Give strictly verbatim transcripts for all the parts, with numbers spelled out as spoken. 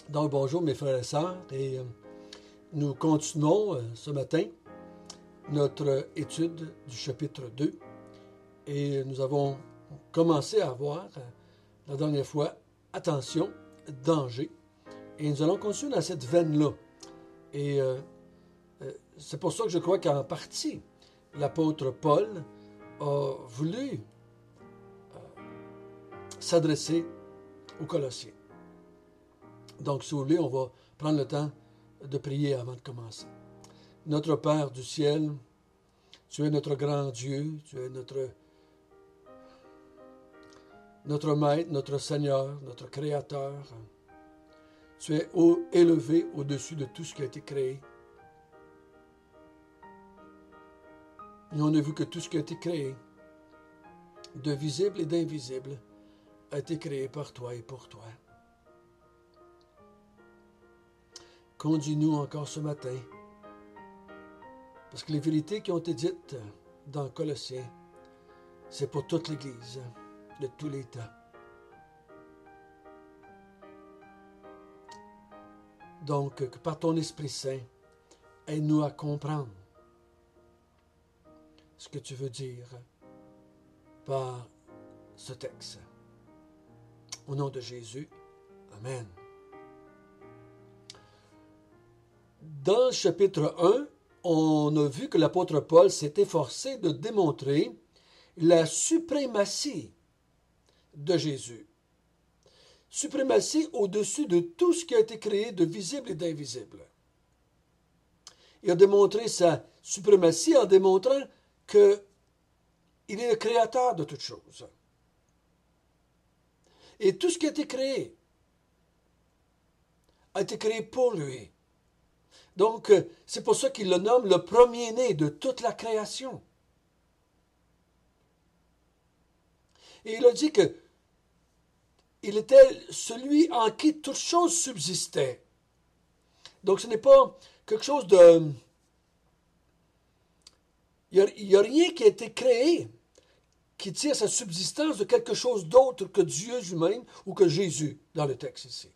Donc, bonjour mes frères et sœurs, et euh, nous continuons euh, ce matin notre étude du chapitre deux, et nous avons commencé à voir euh, la dernière fois, attention, danger, et nous allons continuer dans cette veine-là. Et euh, euh, c'est pour ça que je crois qu'en partie, l'apôtre Paul a voulu euh, s'adresser aux Colossiens. Donc, si vous voulez, on va prendre le temps de prier avant de commencer. Notre Père du ciel, tu es notre grand Dieu, tu es notre, notre Maître, notre Seigneur, notre Créateur. Tu es haut, élevé au-dessus de tout ce qui a été créé. Et on a vu que tout ce qui a été créé, de visible et d'invisible, a été créé par toi et pour toi. Conduis-nous encore ce matin, parce que les vérités qui ont été dites dans Colossiens, c'est pour toute l'Église, de tous les temps. Donc, que par ton Esprit Saint, aide-nous à comprendre ce que tu veux dire par ce texte. Au nom de Jésus, Amen. Dans le chapitre un, on a vu que l'apôtre Paul s'est efforcé de démontrer la suprématie de Jésus. Suprématie au-dessus de tout ce qui a été créé de visible et d'invisible. Il a démontré sa suprématie en démontrant qu'il est le créateur de toutes choses. Et tout ce qui a été créé a été créé pour lui. Donc, c'est pour ça qu'il le nomme le premier-né de toute la création. Et il a dit que il était celui en qui toute chose subsistait. Donc, ce n'est pas quelque chose de... Il n'y a, a rien qui a été créé qui tire sa subsistance de quelque chose d'autre que Dieu lui-même ou que Jésus, dans le texte ici.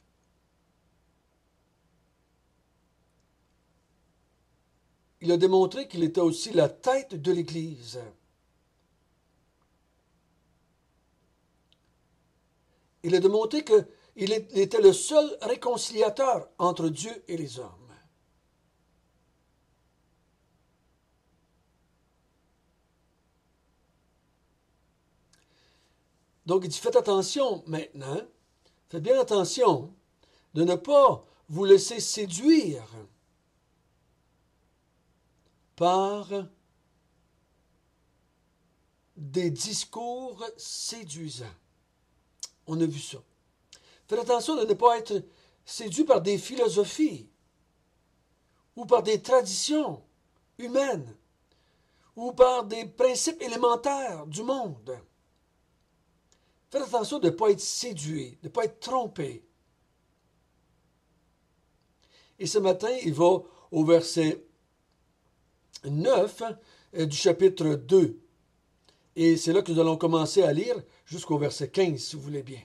Il a démontré qu'il était aussi la tête de l'Église. Il a démontré qu'il était le seul réconciliateur entre Dieu et les hommes. Donc il dit, faites attention maintenant, faites bien attention de ne pas vous laisser séduire par des discours séduisants. On a vu ça. Faites attention de ne pas être séduit par des philosophies ou par des traditions humaines ou par des principes élémentaires du monde. Faites attention de ne pas être séduit, de ne pas être trompé. Et ce matin, il va au verset neuf du chapitre deux. Et c'est là que nous allons commencer à lire jusqu'au verset quinze, si vous voulez bien.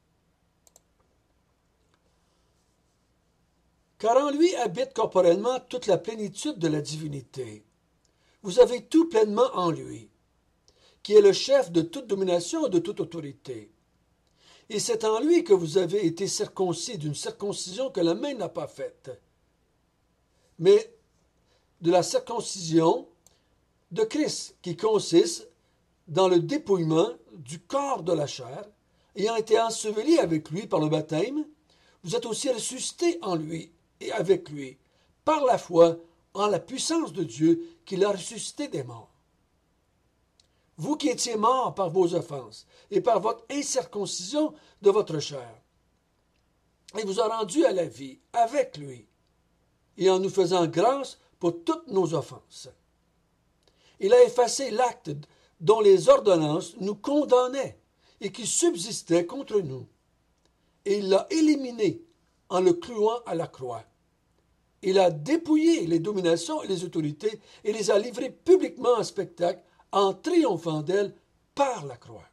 Car en lui habite corporellement toute la plénitude de la divinité. Vous avez tout pleinement en lui, qui est le chef de toute domination et de toute autorité. Et c'est en lui que vous avez été circoncis d'une circoncision que la main n'a pas faite, mais de la circoncision de Christ, qui consiste dans le dépouillement du corps de la chair, ayant été enseveli avec lui par le baptême, vous êtes aussi ressuscités en lui et avec lui, par la foi en la puissance de Dieu qui l'a ressuscité des morts. Vous qui étiez morts par vos offenses et par votre incirconcision de votre chair, il vous a rendus à la vie avec lui, et en nous faisant grâce pour toutes nos offenses. Il a effacé l'acte dont les ordonnances nous condamnaient et qui subsistait contre nous. Et il l'a éliminé en le clouant à la croix. Il a dépouillé les dominations et les autorités et les a livrées publiquement en spectacle en triomphant d'elles par la croix.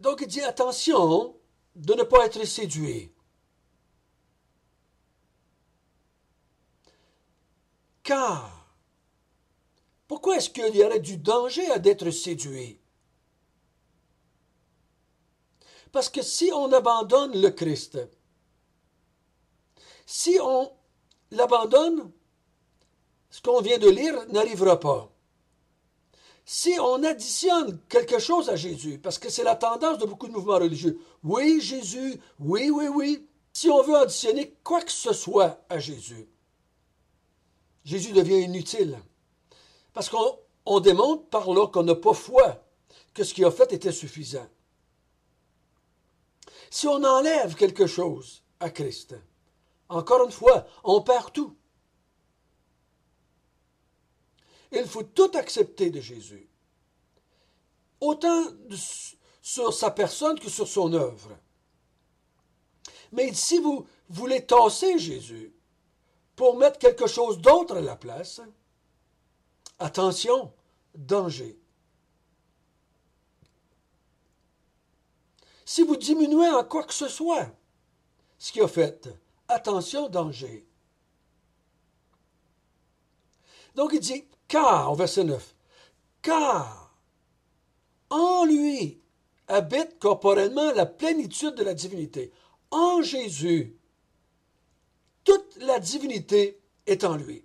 Donc il dit attention de ne pas être séduit. Car, pourquoi est-ce qu'il y aurait du danger à d'être séduit? Parce que si on abandonne le Christ, si on l'abandonne, ce qu'on vient de lire n'arrivera pas. Si on additionne quelque chose à Jésus, parce que c'est la tendance de beaucoup de mouvements religieux, oui, Jésus, oui, oui, oui, si on veut additionner quoi que ce soit à Jésus, Jésus devient inutile. Parce qu'on on démontre par là qu'on n'a pas foi que ce qu'il a fait était suffisant. Si on enlève quelque chose à Christ, encore une fois, on perd tout. Il faut tout accepter de Jésus, autant sur sa personne que sur son œuvre. Mais si vous voulez tasser Jésus pour mettre quelque chose d'autre à la place, attention, danger. Si vous diminuez en quoi que ce soit ce qu'il a fait, attention, danger. Donc il dit, car, au verset neuf, car en lui habite corporellement la plénitude de la divinité. En Jésus, toute la divinité est en lui.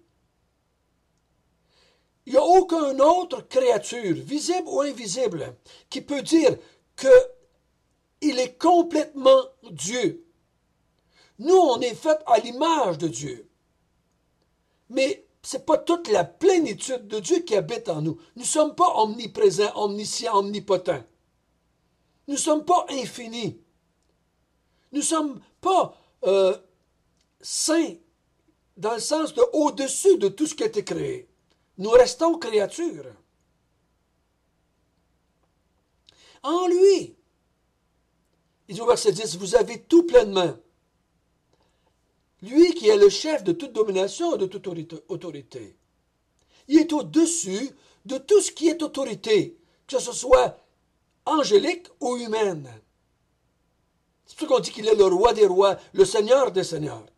Il n'y a aucune autre créature, visible ou invisible, qui peut dire qu'il est complètement Dieu. Nous, on est fait à l'image de Dieu. Mais ce n'est pas toute la plénitude de Dieu qui habite en nous. Nous ne sommes pas omniprésents, omniscients, omnipotents. Nous ne sommes pas infinis. Nous ne sommes pas euh, saints dans le sens de au-dessus de tout ce qui a été créé. Nous restons créatures. En lui, il dit au verset dix, vous avez tout pleinement. Lui qui est le chef de toute domination et de toute autorité. Il est au-dessus de tout ce qui est autorité, que ce soit angélique ou humaine. C'est pour ça qu'on dit qu'il est le roi des rois, le seigneur des seigneurs.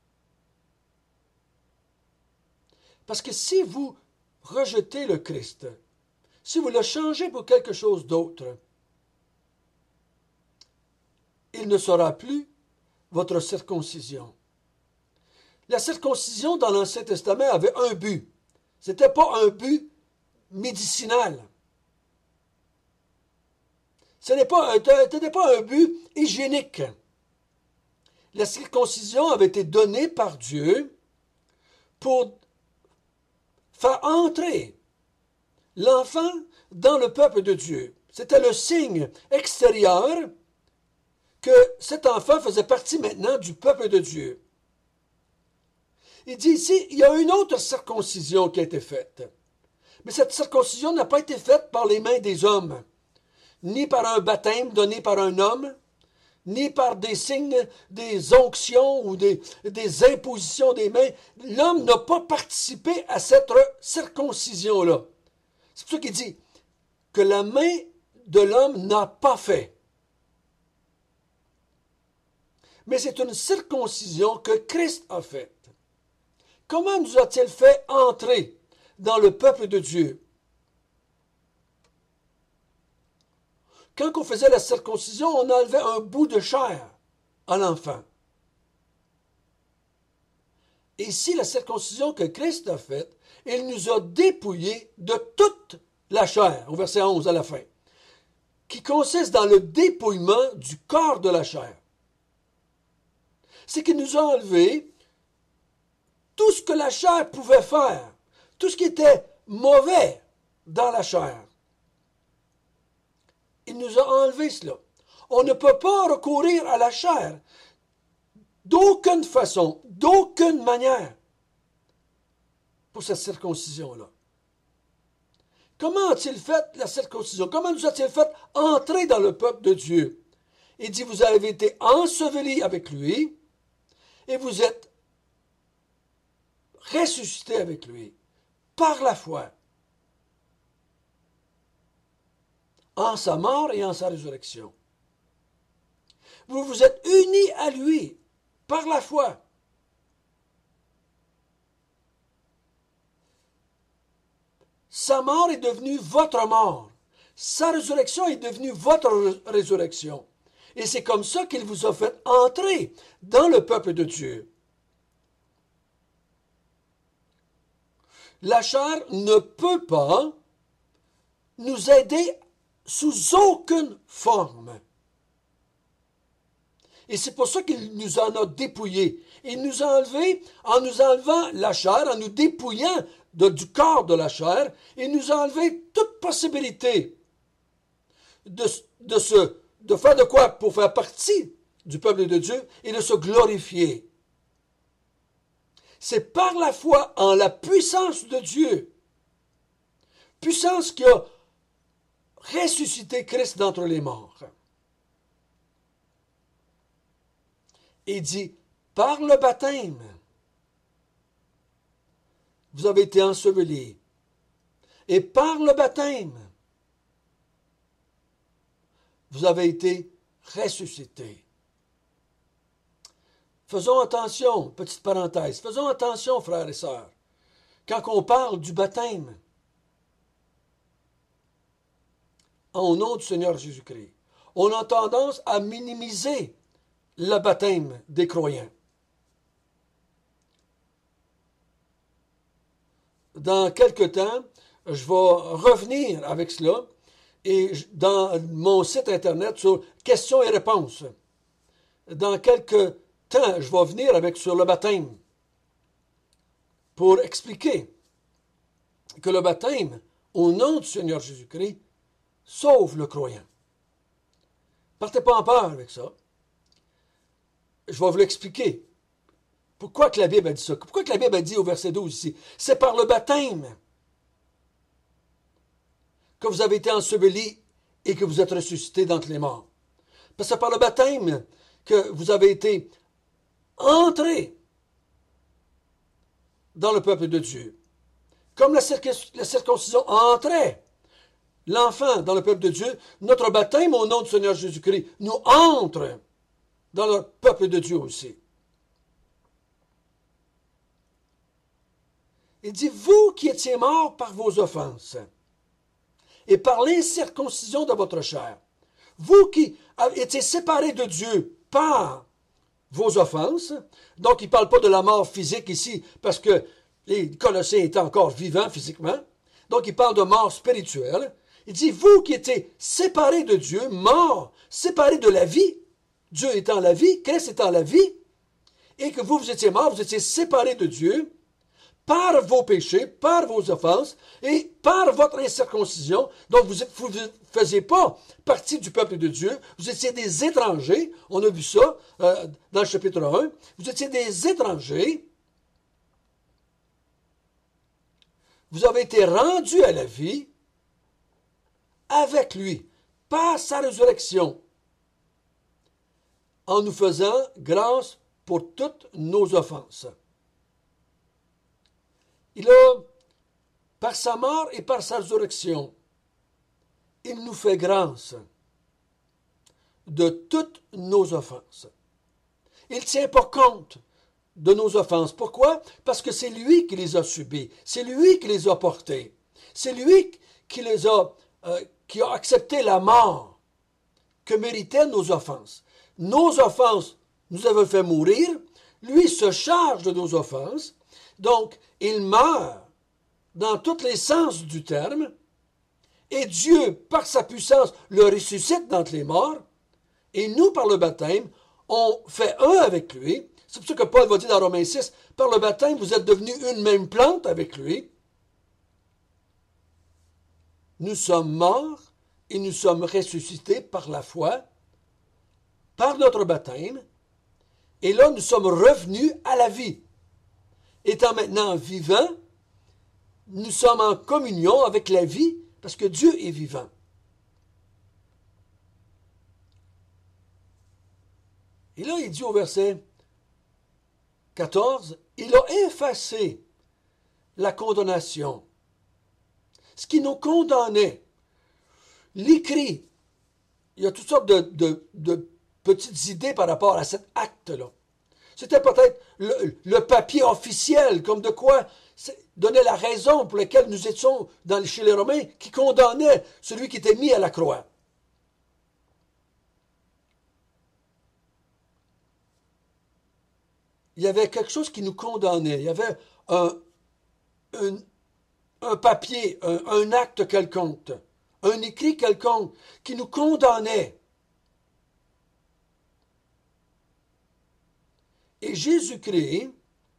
Parce que si vous rejetez le Christ, si vous le changez pour quelque chose d'autre, il ne sera plus votre circoncision. La circoncision dans l'Ancien Testament avait un but. Ce n'était pas un but médicinal. Ce n'était pas, pas un but hygiénique. La circoncision avait été donnée par Dieu pour faire entrer l'enfant dans le peuple de Dieu. C'était le signe extérieur que cet enfant faisait partie maintenant du peuple de Dieu. Il dit ici, il y a une autre circoncision qui a été faite. Mais cette circoncision n'a pas été faite par les mains des hommes, ni par un baptême donné par un homme, ni par des signes, des onctions ou des, des impositions des mains. L'homme n'a pas participé à cette circoncision-là. C'est pour ça qu'il dit que la main de l'homme n'a pas fait. Mais c'est une circoncision que Christ a faite. Comment nous a-t-il fait entrer dans le peuple de Dieu? Quand on faisait la circoncision, on enlevait un bout de chair à l'enfant. Et ici, la circoncision que Christ a faite, il nous a dépouillés de toute la chair, au verset onze à la fin, qui consiste dans le dépouillement du corps de la chair. C'est qu'il nous a enlevé tout ce que la chair pouvait faire, tout ce qui était mauvais dans la chair. Il nous a enlevé cela. On ne peut pas recourir à la chair d'aucune façon, d'aucune manière pour cette circoncision-là. Comment a-t-il fait la circoncision? Comment nous a-t-il fait entrer dans le peuple de Dieu? Il dit, vous avez été ensevelis avec lui et vous êtes ressuscité avec lui par la foi en sa mort et en sa résurrection. Vous vous êtes unis à lui par la foi. Sa mort est devenue votre mort. Sa résurrection est devenue votre résurrection. Et c'est comme ça qu'il vous a fait entrer dans le peuple de Dieu. La chair ne peut pas nous aider sous aucune forme. Et c'est pour ça qu'il nous en a dépouillés. Il nous a enlevés en nous enlevant la chair, en nous dépouillant de, du corps de la chair. Il nous a enlevé toute possibilité de, de, se, de faire de quoi pour faire partie du peuple de Dieu et de se glorifier. C'est par la foi en la puissance de Dieu, puissance qui a ressuscité Christ d'entre les morts. Il dit, par le baptême, vous avez été ensevelis. Et par le baptême, vous avez été ressuscités. Faisons attention, petite parenthèse, faisons attention, frères et sœurs, quand on parle du baptême, au nom du Seigneur Jésus-Christ, on a tendance à minimiser le baptême des croyants. Dans quelque temps, je vais revenir avec cela et dans mon site internet sur questions et réponses. Dans quelques temps, je vais venir avec sur le baptême pour expliquer que le baptême, au nom du Seigneur Jésus-Christ, sauve le croyant. Partez pas en peur avec ça. Je vais vous l'expliquer. Pourquoi que la Bible a dit ça? Pourquoi que la Bible a dit au verset douze ici? C'est par le baptême que vous avez été ensevelis et que vous êtes ressuscités d'entre les morts. Parce que c'est par le baptême que vous avez été entrés dans le peuple de Dieu. Comme la, circ- la circoncision entrait l'enfant dans le peuple de Dieu, notre baptême au nom du Seigneur Jésus-Christ nous entre dans le peuple de Dieu aussi. Il dit, vous qui étiez morts par vos offenses et par l'incirconcision de votre chair, vous qui étiez séparés de Dieu par vos offenses, donc il ne parle pas de la mort physique ici, parce que les Colossiens étaient encore vivants physiquement, donc il parle de mort spirituelle. Il dit, vous qui étiez séparés de Dieu, morts, séparés de la vie, Dieu étant la vie, Christ étant la vie, et que vous, vous étiez morts, vous étiez séparés de Dieu, par vos péchés, par vos offenses, et par votre incirconcision, donc vous ne faisiez pas partie du peuple de Dieu, vous étiez des étrangers, on a vu ça euh, dans le chapitre un, vous étiez des étrangers, vous avez été rendus à la vie avec lui, par sa résurrection, en nous faisant grâce pour toutes nos offenses. Il a, par sa mort et par sa résurrection, il nous fait grâce de toutes nos offenses. Il ne tient pas compte de nos offenses. Pourquoi? Parce que c'est lui qui les a subies. C'est lui qui les a portées. C'est lui qui les a, euh, qui a accepté la mort que méritaient nos offenses. Nos offenses nous avaient fait mourir. Lui se charge de nos offenses. Donc, il meurt dans tous les sens du terme, et Dieu, par sa puissance, le ressuscite d'entre les morts, et nous, par le baptême, on fait un avec lui. C'est pour ça que Paul va dire dans Romains six, par le baptême, vous êtes devenus une même plante avec lui. Nous sommes morts et nous sommes ressuscités par la foi, par notre baptême, et là, nous sommes revenus à la vie. Étant maintenant vivants, nous sommes en communion avec la vie parce que Dieu est vivant. Et là, il dit au verset quatorze, il a effacé la condamnation, ce qui nous condamnait. L'écrit, il y a toutes sortes de, de, de petites idées par rapport à cet acte-là. C'était peut-être le, le papier officiel, comme de quoi donnait la raison pour laquelle nous étions dans, chez les Romains, qui condamnait celui qui était mis à la croix. Il y avait quelque chose qui nous condamnait. Il y avait un, un, un papier, un, un acte quelconque, un écrit quelconque qui nous condamnait. Et Jésus-Christ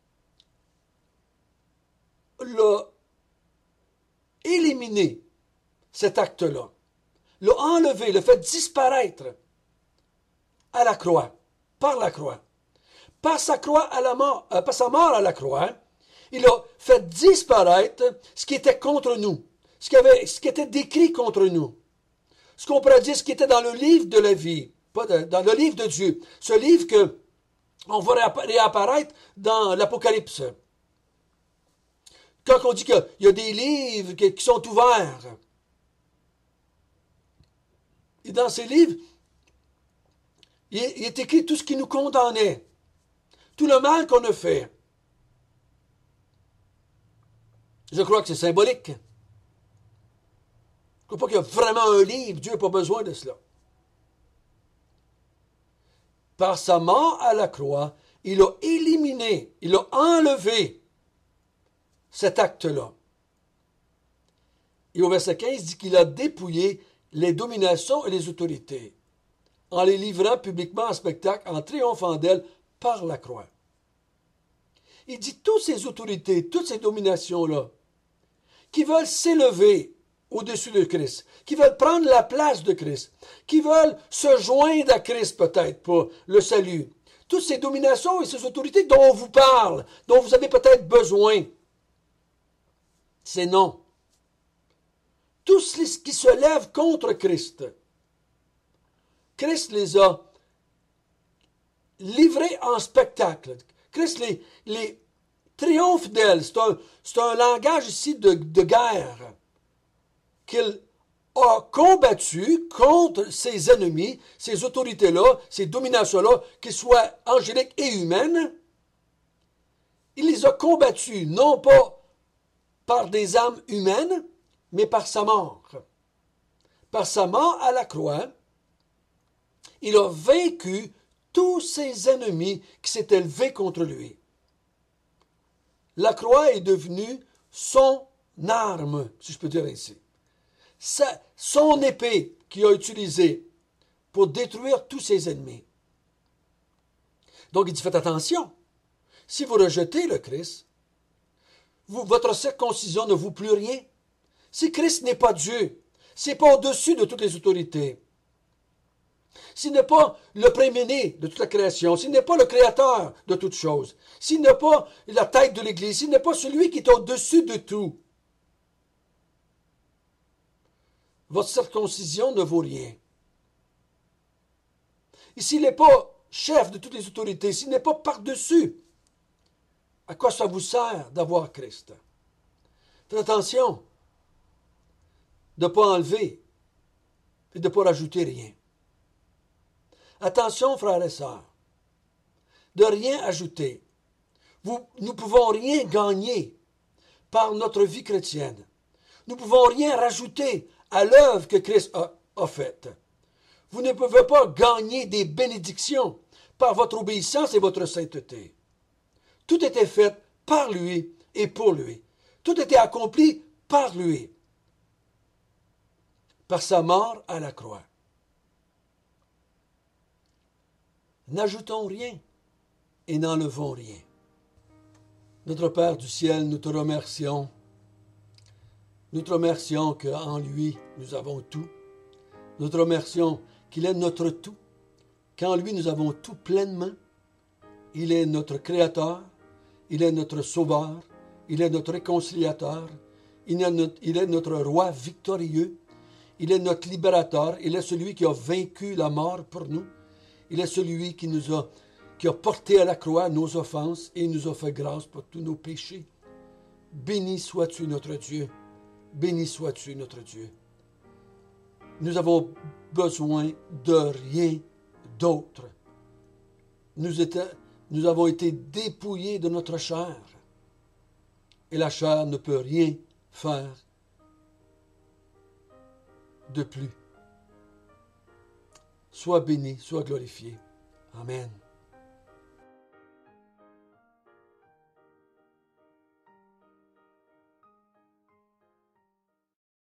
l'a éliminé, cet acte-là, l'a enlevé, l'a fait disparaître à la croix, par la croix. Par sa croix à la mort, euh, par sa mort à la croix, il a fait disparaître ce qui était contre nous, ce qui, avait, ce qui était décrit contre nous, ce qu'on pourrait dire, ce qui était dans le livre de la vie, pas de, dans le livre de Dieu, ce livre que on va réapparaître dans l'Apocalypse. Quand on dit qu'il y a des livres qui sont ouverts, et dans ces livres, il est écrit tout ce qui nous condamnait, tout le mal qu'on a fait. Je crois que c'est symbolique. Je ne crois pas qu'il y a vraiment un livre, Dieu n'a pas besoin de cela. Par sa mort à la croix, il a éliminé, il a enlevé cet acte-là. Et au verset quinze, il dit qu'il a dépouillé les dominations et les autorités, en les livrant publiquement en spectacle, en triomphant d'elles par la croix. Il dit toutes ces autorités, toutes ces dominations-là, qui veulent s'élever au-dessus de Christ, qui veulent prendre la place de Christ, qui veulent se joindre à Christ peut-être pour le salut. Toutes ces dominations et ces autorités dont on vous parle, dont vous avez peut-être besoin, c'est non. Tout ce qui se lève contre Christ, Christ les a livrés en spectacle. Christ les, les triomphe d'elles. C'est un, c'est un langage ici de, de guerre qu'il a combattu contre ses ennemis, ces autorités-là, ces dominations-là, qu'ils soient angéliques et humaines. Il les a combattus, non pas par des âmes humaines, mais par sa mort. Par sa mort à la croix, il a vaincu tous ses ennemis qui s'étaient levés contre lui. La croix est devenue son arme, si je peux dire ainsi. Sa, son épée qu'il a utilisée pour détruire tous ses ennemis. Donc il dit, faites attention. Si vous rejetez le Christ, vous, votre circoncision ne vaut plus rien. Si Christ n'est pas Dieu, s'il n'est pas au-dessus de toutes les autorités, s'il n'est pas le premier-né de toute la création, s'il n'est pas le créateur de toutes choses, s'il n'est pas la tête de l'Église, s'il n'est pas celui qui est au-dessus de tout, votre circoncision ne vaut rien. Et s'il n'est pas chef de toutes les autorités, s'il n'est pas par-dessus, à quoi ça vous sert d'avoir Christ? Faites attention de ne pas enlever et de ne pas rajouter rien. Attention, frères et sœurs, de rien ajouter. Vous, nous ne pouvons rien gagner par notre vie chrétienne. Nous ne pouvons rien rajouter à l'œuvre que Christ a, a faite. Vous ne pouvez pas gagner des bénédictions par votre obéissance et votre sainteté. Tout était fait par lui et pour lui. Tout était accompli par lui. Par sa mort à la croix. N'ajoutons rien et n'enlevons rien. Notre Père du ciel, nous te remercions. Nous te remercions qu'en lui, nous avons tout. Nous te remercions qu'il est notre tout, qu'en lui, nous avons tout pleinement. Il est notre Créateur, il est notre Sauveur, il est notre Réconciliateur, il est notre, il est notre Roi victorieux, il est notre Libérateur, il est celui qui a vaincu la mort pour nous. Il est celui qui nous a, qui a porté à la croix nos offenses et nous a fait grâce pour tous nos péchés. Béni sois-tu notre Dieu. Béni sois-tu notre Dieu. Nous avons besoin de rien d'autres. Nous, étions, nous avons été dépouillés de notre chair. Et la chair ne peut rien faire de plus. Sois béni, sois glorifié. Amen.